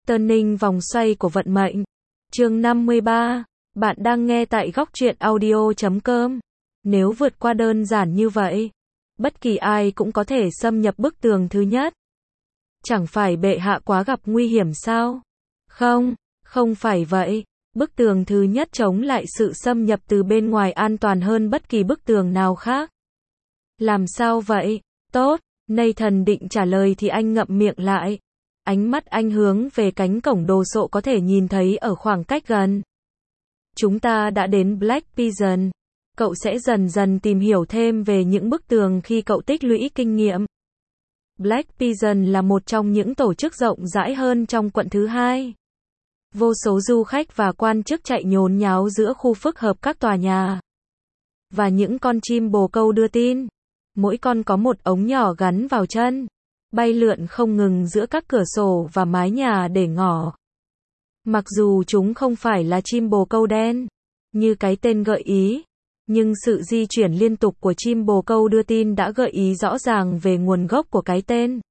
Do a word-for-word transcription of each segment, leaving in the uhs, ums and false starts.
Turning vòng xoay của vận mệnh. Chương năm mươi ba. Bạn đang nghe tại góc truyện audio chấm com. Nếu vượt qua đơn giản như vậy, bất kỳ ai cũng có thể xâm nhập bức tường thứ nhất. Chẳng phải bệ hạ quá gặp nguy hiểm sao? Không, không phải vậy. Bức tường thứ nhất chống lại sự xâm nhập từ bên ngoài an toàn hơn bất kỳ bức tường nào khác. Làm sao vậy? Tốt, Nathan định trả lời thì anh ngậm miệng lại. Ánh mắt anh hướng về cánh cổng đồ sộ có thể nhìn thấy ở khoảng cách gần. Chúng ta đã đến Black Pigeon. Cậu sẽ dần dần tìm hiểu thêm về những bức tường khi cậu tích lũy kinh nghiệm. Black Pigeon là một trong những tổ chức rộng rãi hơn trong quận thứ hai. Vô số du khách và quan chức chạy nhốn nháo giữa khu phức hợp các tòa nhà. Và những con chim bồ câu đưa tin. Mỗi con có một ống nhỏ gắn vào chân, bay lượn không ngừng giữa các cửa sổ và mái nhà để ngỏ. Mặc dù chúng không phải là chim bồ câu đen, như cái tên gợi ý, nhưng sự di chuyển liên tục của chim bồ câu đưa tin đã gợi ý rõ ràng về nguồn gốc của cái tên.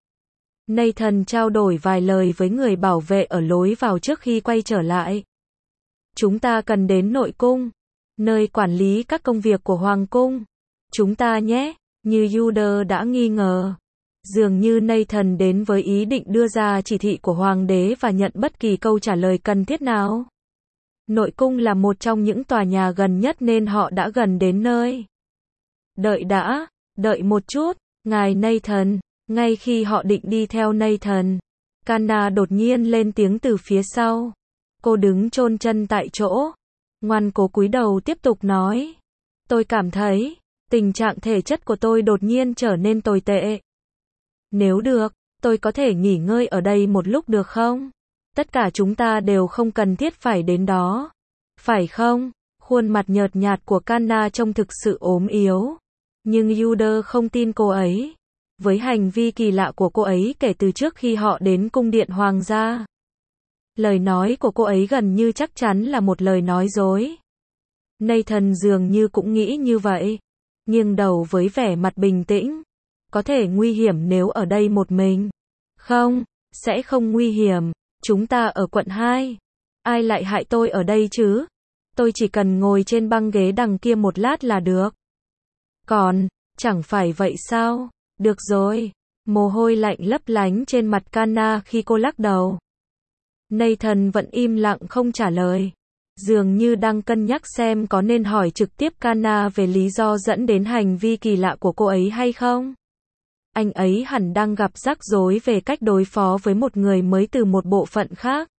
Nathan trao đổi vài lời với người bảo vệ ở lối vào trước khi quay trở lại. Chúng ta cần đến nội cung, nơi quản lý các công việc của hoàng cung. Chúng ta nhé, như Yuder đã nghi ngờ. Dường như Nathan đến với ý định đưa ra chỉ thị của hoàng đế và nhận bất kỳ câu trả lời cần thiết nào. Nội cung là một trong những tòa nhà gần nhất nên họ đã gần đến nơi. Đợi đã, đợi một chút, ngài Nathan. Ngay khi họ định đi theo Nathan, Kanna đột nhiên lên tiếng từ phía sau. Cô đứng chôn chân tại chỗ, ngoan cố cúi đầu tiếp tục nói. Tôi cảm thấy, tình trạng thể chất của tôi đột nhiên trở nên tồi tệ. Nếu được, tôi có thể nghỉ ngơi ở đây một lúc được không? Tất cả chúng ta đều không cần thiết phải đến đó. Phải không? Khuôn mặt nhợt nhạt của Kanna trông thực sự ốm yếu. Nhưng Yuder không tin cô ấy. Với hành vi kỳ lạ của cô ấy kể từ trước khi họ đến cung điện hoàng gia. Lời nói của cô ấy gần như chắc chắn là một lời nói dối. Nathan dường như cũng nghĩ như vậy. Nghiêng đầu với vẻ mặt bình tĩnh. Có thể nguy hiểm nếu ở đây một mình. Không, sẽ không nguy hiểm. Chúng ta ở quận hai. Ai lại hại tôi ở đây chứ? Tôi chỉ cần ngồi trên băng ghế đằng kia một lát là được. Còn, chẳng phải vậy sao? Được rồi. Mồ hôi lạnh lấp lánh trên mặt Kanna khi cô lắc đầu. Nathan vẫn im lặng không trả lời. Dường như đang cân nhắc xem có nên hỏi trực tiếp Kanna về lý do dẫn đến hành vi kỳ lạ của cô ấy hay không. Anh ấy hẳn đang gặp rắc rối về cách đối phó với một người mới từ một bộ phận khác.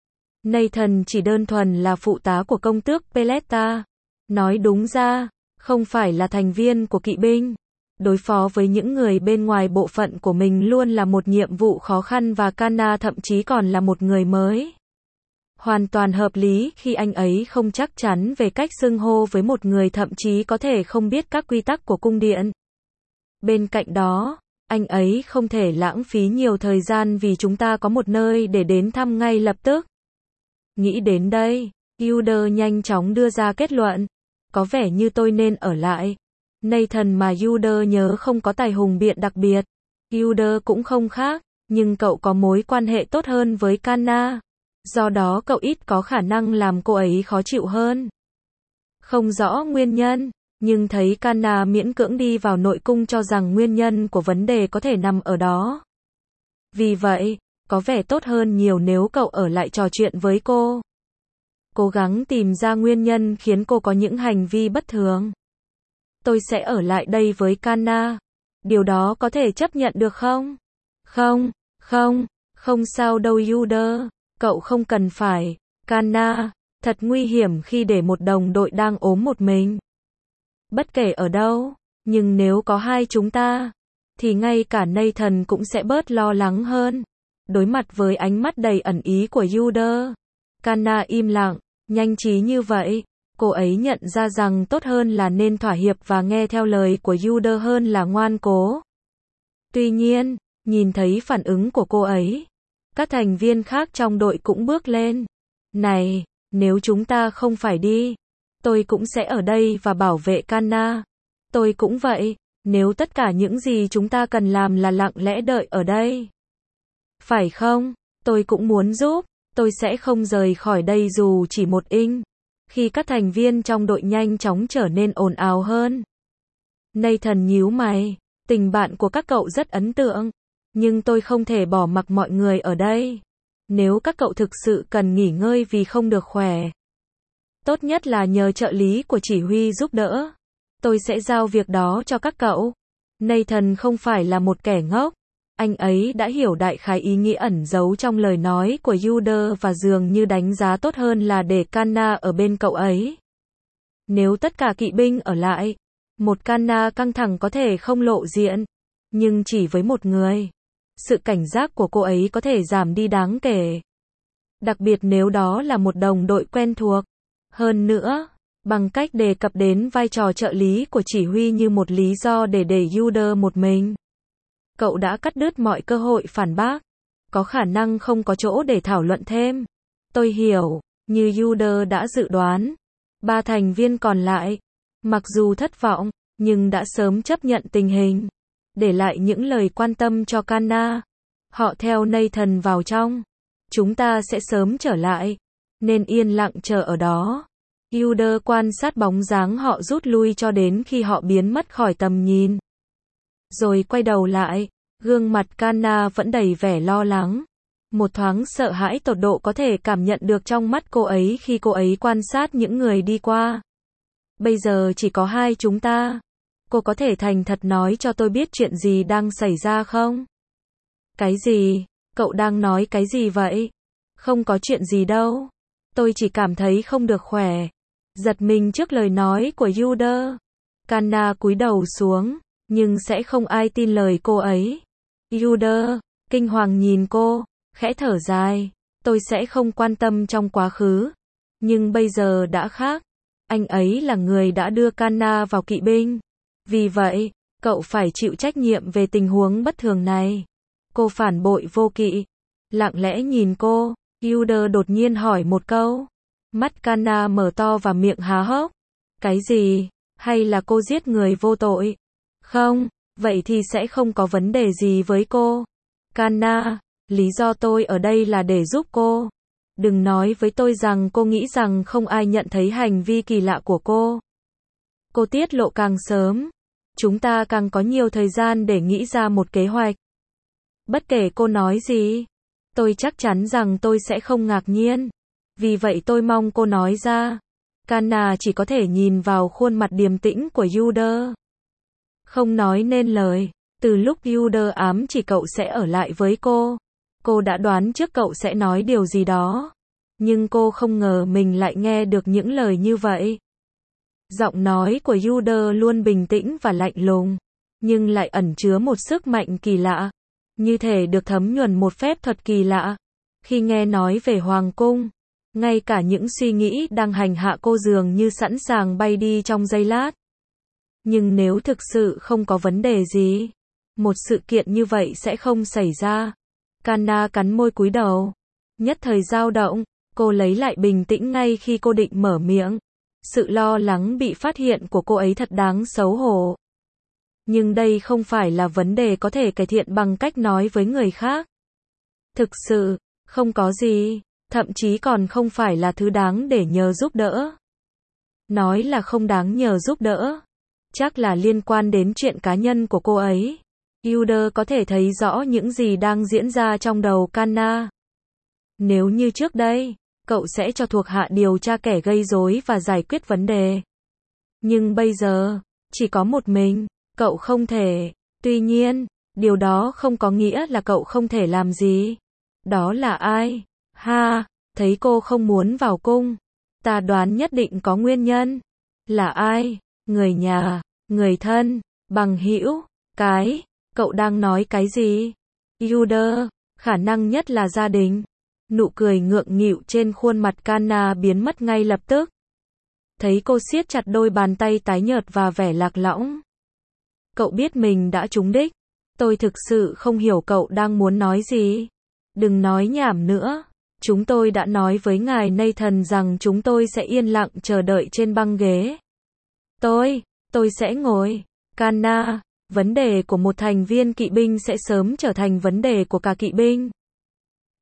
Nathan chỉ đơn thuần là phụ tá của công tước Peletta. Nói đúng ra, không phải là thành viên của kỵ binh. Đối phó với những người bên ngoài bộ phận của mình luôn là một nhiệm vụ khó khăn và Kanna thậm chí còn là một người mới. Hoàn toàn hợp lý khi anh ấy không chắc chắn về cách xưng hô với một người thậm chí có thể không biết các quy tắc của cung điện. Bên cạnh đó, anh ấy không thể lãng phí nhiều thời gian vì chúng ta có một nơi để đến thăm ngay lập tức. Nghĩ đến đây, Yuder nhanh chóng đưa ra kết luận. Có vẻ như tôi nên ở lại. Nathan mà Yuder nhớ không có tài hùng biện đặc biệt. Yuder cũng không khác, nhưng cậu có mối quan hệ tốt hơn với Kanna. Do đó cậu ít có khả năng làm cô ấy khó chịu hơn. Không rõ nguyên nhân, nhưng thấy Kanna miễn cưỡng đi vào nội cung cho rằng nguyên nhân của vấn đề có thể nằm ở đó. Vì vậy, có vẻ tốt hơn nhiều nếu cậu ở lại trò chuyện với cô. Cố gắng tìm ra nguyên nhân khiến cô có những hành vi bất thường. Tôi sẽ ở lại đây với Kanna. Điều đó có thể chấp nhận được không? Không, không, không sao đâu Yuder. Cậu không cần phải. Kanna, thật nguy hiểm khi để một đồng đội đang ốm một mình. Bất kể ở đâu, nhưng nếu có hai chúng ta, thì ngay cả Nathan cũng sẽ bớt lo lắng hơn. Đối mặt với ánh mắt đầy ẩn ý của Yuder, Kanna im lặng, nhanh trí như vậy. Cô ấy nhận ra rằng tốt hơn là nên thỏa hiệp và nghe theo lời của Yuder hơn là ngoan cố. Tuy nhiên, nhìn thấy phản ứng của cô ấy, các thành viên khác trong đội cũng bước lên. Này, nếu chúng ta không phải đi, tôi cũng sẽ ở đây và bảo vệ Kanna. Tôi cũng vậy, nếu tất cả những gì chúng ta cần làm là lặng lẽ đợi ở đây. Phải không? Tôi cũng muốn giúp. Tôi sẽ không rời khỏi đây dù chỉ một inch. Khi các thành viên trong đội nhanh chóng trở nên ồn ào hơn. Nathan nhíu mày. Tình bạn của các cậu rất ấn tượng. Nhưng tôi không thể bỏ mặc mọi người ở đây. Nếu các cậu thực sự cần nghỉ ngơi vì không được khỏe, tốt nhất là nhờ trợ lý của chỉ huy giúp đỡ. Tôi sẽ giao việc đó cho các cậu. Nathan không phải là một kẻ ngốc. Anh ấy đã hiểu đại khái ý nghĩa ẩn giấu trong lời nói của Yuder và dường như đánh giá tốt hơn là để Kanna ở bên cậu ấy. Nếu tất cả kỵ binh ở lại, một Kanna căng thẳng có thể không lộ diện. Nhưng chỉ với một người, sự cảnh giác của cô ấy có thể giảm đi đáng kể. Đặc biệt nếu đó là một đồng đội quen thuộc. Hơn nữa, bằng cách đề cập đến vai trò trợ lý của chỉ huy như một lý do để để Yuder một mình, cậu đã cắt đứt mọi cơ hội phản bác. Có khả năng không có chỗ để thảo luận thêm. Tôi hiểu, như Yuder đã dự đoán, ba thành viên còn lại, mặc dù thất vọng, nhưng đã sớm chấp nhận tình hình, để lại những lời quan tâm cho Kanna. Họ theo Nathan vào trong. Chúng ta sẽ sớm trở lại, nên yên lặng chờ ở đó. Yuder quan sát bóng dáng họ rút lui cho đến khi họ biến mất khỏi tầm nhìn. Rồi quay đầu lại, gương mặt Kanna vẫn đầy vẻ lo lắng. Một thoáng sợ hãi tột độ có thể cảm nhận được trong mắt cô ấy khi cô ấy quan sát những người đi qua. Bây giờ chỉ có hai chúng ta. Cô có thể thành thật nói cho tôi biết chuyện gì đang xảy ra không? Cái gì? Cậu đang nói cái gì vậy? Không có chuyện gì đâu. Tôi chỉ cảm thấy không được khỏe. Giật mình trước lời nói của Yuder. Kanna cúi đầu xuống, nhưng sẽ không ai tin lời cô ấy. Yuder, kinh hoàng nhìn cô, khẽ thở dài. Tôi sẽ không quan tâm trong quá khứ. Nhưng bây giờ đã khác. Anh ấy là người đã đưa Kanna vào kỵ binh. Vì vậy, cậu phải chịu trách nhiệm về tình huống bất thường này. Cô phản bội vô kỵ. Lặng lẽ nhìn cô, Yuder đột nhiên hỏi một câu. Mắt Kanna mở to và miệng há hốc. Cái gì? Hay là cô giết người vô tội? Không, vậy thì sẽ không có vấn đề gì với cô. Kanna, lý do tôi ở đây là để giúp cô. Đừng nói với tôi rằng cô nghĩ rằng không ai nhận thấy hành vi kỳ lạ của cô. Cô tiết lộ càng sớm, chúng ta càng có nhiều thời gian để nghĩ ra một kế hoạch. Bất kể cô nói gì, tôi chắc chắn rằng tôi sẽ không ngạc nhiên. Vì vậy tôi mong cô nói ra. Kanna chỉ có thể nhìn vào khuôn mặt điềm tĩnh của Yuder. Không nói nên lời. Từ lúc Yuder ám chỉ cậu sẽ ở lại với cô, cô đã đoán trước cậu sẽ nói điều gì đó. Nhưng cô không ngờ mình lại nghe được những lời như vậy. Giọng nói của Yuder luôn bình tĩnh và lạnh lùng, nhưng lại ẩn chứa một sức mạnh kỳ lạ, như thể được thấm nhuần một phép thuật kỳ lạ. Khi nghe nói về hoàng cung, ngay cả những suy nghĩ đang hành hạ cô dường như sẵn sàng bay đi trong giây lát. Nhưng nếu thực sự không có vấn đề gì, một sự kiện như vậy sẽ không xảy ra. Kanna cắn môi cúi đầu, nhất thời dao động. Cô lấy lại bình tĩnh ngay khi cô định mở miệng. Sự lo lắng bị phát hiện của cô ấy thật đáng xấu hổ. Nhưng đây không phải là vấn đề có thể cải thiện bằng cách nói với người khác. Thực sự, không có gì, thậm chí còn không phải là thứ đáng để nhờ giúp đỡ. Nói là không đáng nhờ giúp đỡ, chắc là liên quan đến chuyện cá nhân của cô ấy. Yuder có thể thấy rõ những gì đang diễn ra trong đầu Kanna. Nếu như trước đây, cậu sẽ cho thuộc hạ điều tra kẻ gây rối và giải quyết vấn đề. Nhưng bây giờ, chỉ có một mình, cậu không thể. Tuy nhiên, điều đó không có nghĩa là cậu không thể làm gì. Đó là ai? Ha, thấy cô không muốn vào cung. Ta đoán nhất định có nguyên nhân. Là ai? Người nhà, người thân, bằng hữu, cái, cậu đang nói cái gì? Yuder, khả năng nhất là gia đình. Nụ cười ngượng nghịu trên khuôn mặt Kanna biến mất ngay lập tức. Thấy cô siết chặt đôi bàn tay tái nhợt và vẻ lạc lõng. Cậu biết mình đã trúng đích. Tôi thực sự không hiểu cậu đang muốn nói gì. Đừng nói nhảm nữa. Chúng tôi đã nói với ngài Nathan rằng chúng tôi sẽ yên lặng chờ đợi trên băng ghế. Tôi, tôi sẽ ngồi. Kanna, vấn đề của một thành viên kỵ binh sẽ sớm trở thành vấn đề của cả kỵ binh.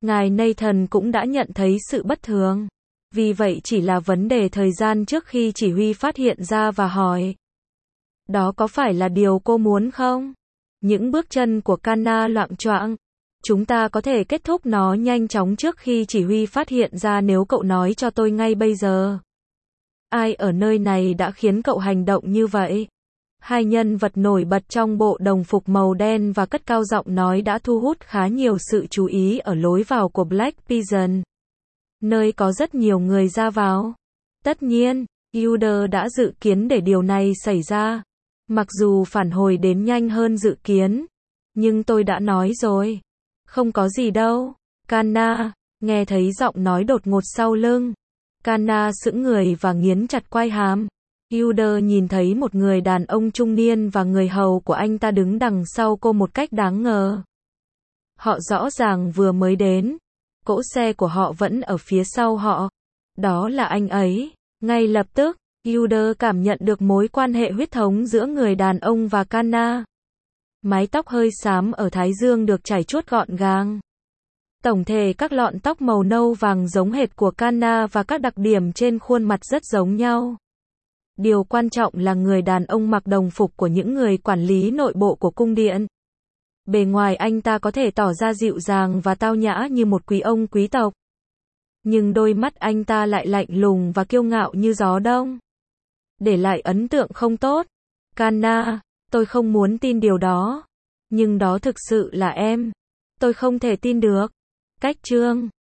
Ngài Nathan cũng đã nhận thấy sự bất thường. Vì vậy chỉ là vấn đề thời gian trước khi chỉ huy phát hiện ra và hỏi. Đó có phải là điều cô muốn không? Những bước chân của Kana loạng choạng. Chúng ta có thể kết thúc nó nhanh chóng trước khi chỉ huy phát hiện ra nếu cậu nói cho tôi ngay bây giờ. Ai ở nơi này đã khiến cậu hành động như vậy? Hai nhân vật nổi bật trong bộ đồng phục màu đen và cất cao giọng nói đã thu hút khá nhiều sự chú ý ở lối vào của Black Pigeon, nơi có rất nhiều người ra vào. Tất nhiên, Uder đã dự kiến để điều này xảy ra. Mặc dù phản hồi đến nhanh hơn dự kiến. Nhưng tôi đã nói rồi. Không có gì đâu. Kana, nghe thấy giọng nói đột ngột sau lưng. Kana sững người và nghiến chặt quai hàm. Uder nhìn thấy một người đàn ông trung niên và người hầu của anh ta đứng đằng sau cô một cách đáng ngờ. Họ rõ ràng vừa mới đến. Cỗ xe của họ vẫn ở phía sau họ. Đó là anh ấy. Ngay lập tức, Uder cảm nhận được mối quan hệ huyết thống giữa người đàn ông và Kana. Mái tóc hơi xám ở thái dương được chải chuốt gọn gàng. Tổng thể các lọn tóc màu nâu vàng giống hệt của Kana và các đặc điểm trên khuôn mặt rất giống nhau. Điều quan trọng là người đàn ông mặc đồng phục của những người quản lý nội bộ của cung điện. Bề ngoài anh ta có thể tỏ ra dịu dàng và tao nhã như một quý ông quý tộc. Nhưng đôi mắt anh ta lại lạnh lùng và kiêu ngạo như gió đông. Để lại ấn tượng không tốt. Kana, tôi không muốn tin điều đó. Nhưng đó thực sự là em. Tôi không thể tin được. Cách chương